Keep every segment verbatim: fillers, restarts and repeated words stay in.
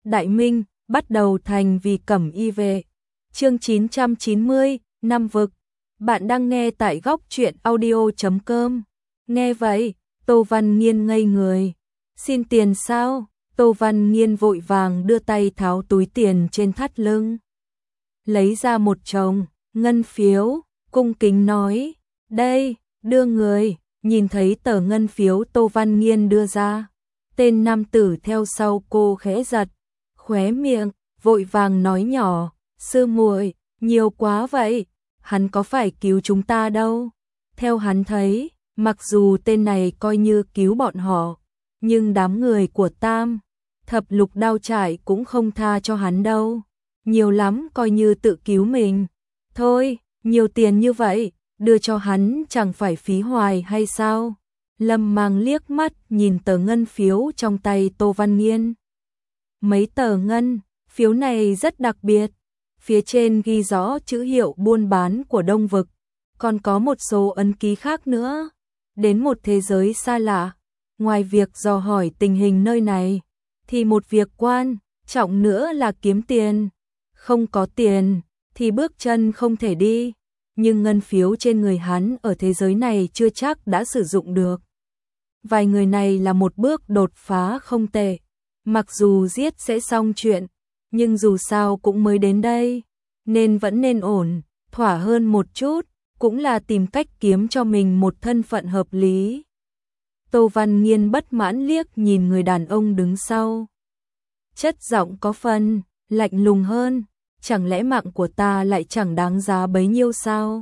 Đại Minh, bắt đầu thành vì cẩm y vệ. Chương chín trăm chín mươi, Năm vực. Bạn đang nghe tại góc truyện audio chấm com. Nghe vậy, Tô Văn Nghiên ngây người. Xin tiền sao? Tô Văn Nghiên vội vàng đưa tay tháo túi tiền trên thắt lưng. Lấy ra một chồng, ngân phiếu, cung kính nói. Đây, đưa người. Nhìn thấy tờ ngân phiếu Tô Văn Nghiên đưa ra. Tên nam tử theo sau cô khẽ giật. Khóe miệng, vội vàng nói nhỏ. Sư muội, nhiều quá vậy. Hắn có phải cứu chúng ta đâu. Theo hắn thấy, mặc dù tên này coi như cứu bọn họ, nhưng đám người của Tam Thập Lục Đao Trải cũng không tha cho hắn đâu. Nhiều lắm coi như tự cứu mình. Thôi, nhiều tiền như vậy, đưa cho hắn chẳng phải phí hoài hay sao? Lâm Mang liếc mắt nhìn tờ ngân phiếu trong tay Tô Văn Nghiên. Mấy tờ ngân phiếu này rất đặc biệt. Phía trên ghi rõ chữ hiệu buôn bán của Đông Vực, còn có một số ấn ký khác nữa. Đến một thế giới xa lạ, ngoài việc dò hỏi tình hình nơi này, thì một việc quan trọng nữa là kiếm tiền. Không có tiền thì bước chân không thể đi, nhưng ngân phiếu trên người hắn ở thế giới này chưa chắc đã sử dụng được. Vài người này là một bước đột phá không tệ. Mặc dù giết sẽ xong chuyện, nhưng dù sao cũng mới đến đây, nên vẫn nên ổn, thỏa hơn một chút, cũng là tìm cách kiếm cho mình một thân phận hợp lý. Tô Văn Nghiên bất mãn liếc nhìn người đàn ông đứng sau. Chất giọng có phần lạnh lùng hơn, chẳng lẽ mạng của ta lại chẳng đáng giá bấy nhiêu sao?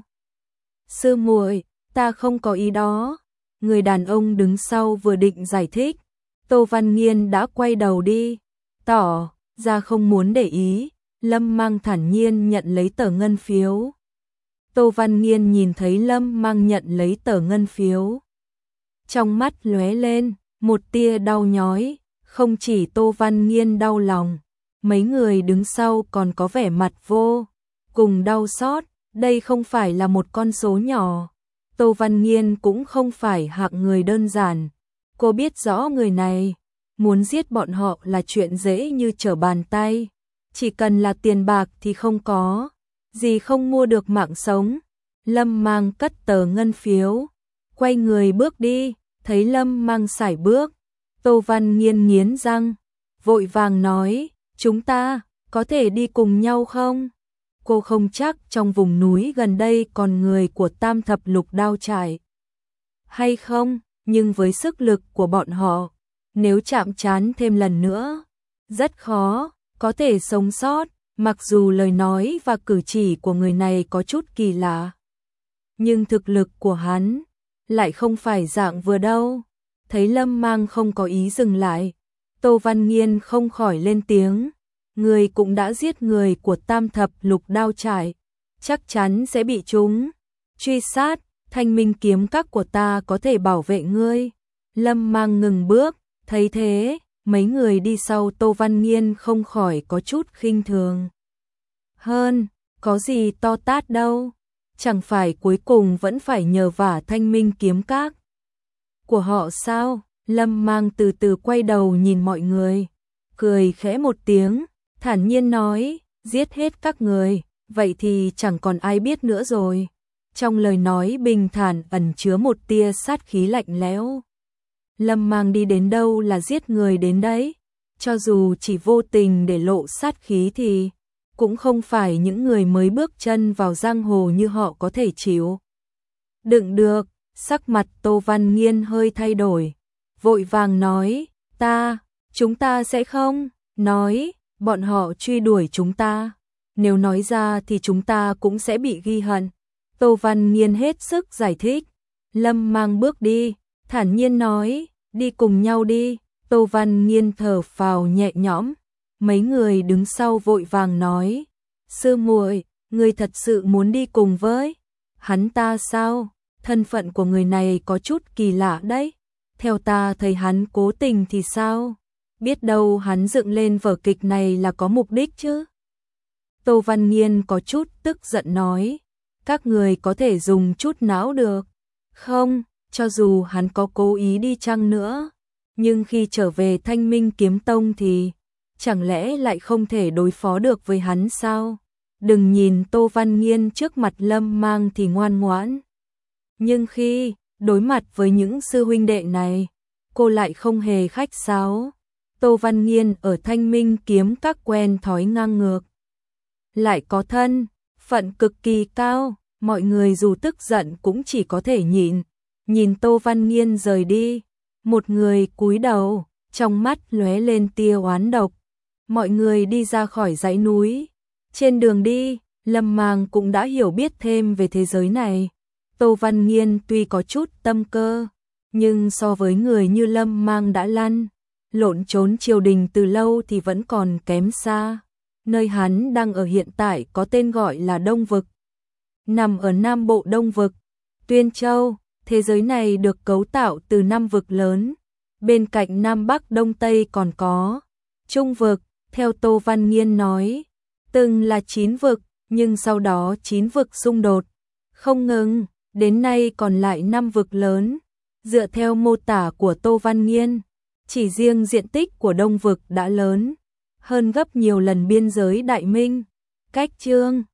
Sư muội, ta không có ý đó. Người đàn ông đứng sau vừa định giải thích, Tô Văn Nghiên đã quay đầu đi, tỏ ra không muốn để ý. Lâm Mang thản nhiên nhận lấy tờ ngân phiếu. Tô Văn Nghiên nhìn thấy Lâm Mang nhận lấy tờ ngân phiếu, trong mắt lóe lên một tia đau nhói. Không chỉ Tô Văn Nghiên đau lòng, mấy người đứng sau còn có vẻ mặt vô cùng đau xót. Đây không phải là một con số nhỏ. Tô Văn Nghiên cũng không phải hạng người đơn giản. Cô biết rõ người này muốn giết bọn họ là chuyện dễ như trở bàn tay. Chỉ cần là tiền bạc thì không có gì không mua được mạng sống. Lâm Mang cất tờ ngân phiếu, quay người bước đi. Thấy Lâm Mang sải bước, Tô Văn Nghiên nghiến răng, vội vàng nói, chúng ta có thể đi cùng nhau không? Cô không chắc trong vùng núi gần đây còn người của Tam Thập Lục Đao Trải hay không, nhưng với sức lực của bọn họ, nếu chạm trán thêm lần nữa, rất khó có thể sống sót. Mặc dù lời nói và cử chỉ của người này có chút kỳ lạ, nhưng thực lực của hắn lại không phải dạng vừa đâu. Thấy Lâm Mang không có ý dừng lại, Tô Văn Nghiên không khỏi lên tiếng. Người cũng đã giết người của Tam Thập Lục Đao Trải, chắc chắn sẽ bị chúng truy sát. Thanh minh kiếm các của ta có thể bảo vệ ngươi. Lâm Mang ngừng bước, thấy thế, mấy người đi sau Tô Văn Nghiên không khỏi có chút khinh thường. Hơn, có gì to tát đâu, chẳng phải cuối cùng vẫn phải nhờ vả thanh minh kiếm các của họ sao? Lâm Mang từ từ quay đầu nhìn mọi người, cười khẽ một tiếng, thản nhiên nói, giết hết các người, vậy thì chẳng còn ai biết nữa rồi. Trong lời nói bình thản ẩn chứa một tia sát khí lạnh lẽo. Lâm Mang đi đến đâu là giết người đến đấy, cho dù chỉ vô tình để lộ sát khí thì cũng không phải những người mới bước chân vào giang hồ như họ có thể chịu đựng được. Sắc mặt Tô Văn Nghiên hơi thay đổi, vội vàng nói, ta, chúng ta sẽ không nói, bọn họ truy đuổi chúng ta, nếu nói ra thì chúng ta cũng sẽ bị ghi hận. Tô Văn Nghiên hết sức giải thích. Lâm Mang bước đi, thản nhiên nói, đi cùng nhau đi. Tô Văn Nghiên thở phào nhẹ nhõm. Mấy người đứng sau vội vàng nói, sư muội, người thật sự muốn đi cùng với hắn ta sao? Thân phận của người này có chút kỳ lạ đấy. Theo ta thấy hắn cố tình thì sao? Biết đâu hắn dựng lên vở kịch này là có mục đích chứ. Tô Văn Nghiên có chút tức giận nói, các người có thể dùng chút não được không? Cho dù hắn có cố ý đi chăng nữa, nhưng khi trở về Thanh Minh Kiếm Tông thì chẳng lẽ lại không thể đối phó được với hắn sao? Đừng nhìn Tô Văn Nghiên trước mặt Lâm Mang thì ngoan ngoãn, nhưng khi đối mặt với những sư huynh đệ này, cô lại không hề khách sáo. Tô Văn Nghiên ở Thanh Minh kiếm các quen thói ngang ngược, lại có thân phận cực kỳ cao, mọi người dù tức giận cũng chỉ có thể nhịn. Nhìn Tô Văn Nghiên rời đi, một người cúi đầu, trong mắt lóe lên tia oán độc. Mọi người đi ra khỏi dãy núi, trên đường đi, Lâm Mang cũng đã hiểu biết thêm về thế giới này. Tô Văn Nghiên tuy có chút tâm cơ, nhưng so với người như Lâm Mang đã lăn lộn trốn triều đình từ lâu thì vẫn còn kém xa. Nơi hắn đang ở hiện tại có tên gọi là Đông Vực, nằm ở Nam Bộ Đông Vực, Tuyên Châu. Thế giới này được cấu tạo từ năm vực lớn, bên cạnh Nam Bắc Đông Tây còn có Trung Vực. Theo Tô Văn Nghiên nói, từng là chín vực, nhưng sau đó chín vực xung đột, không ngừng, đến nay còn lại năm vực lớn. Dựa theo mô tả của Tô Văn Nghiên, chỉ riêng diện tích của Đông Vực đã lớn hơn gấp nhiều lần biên giới Đại Minh. Cách chương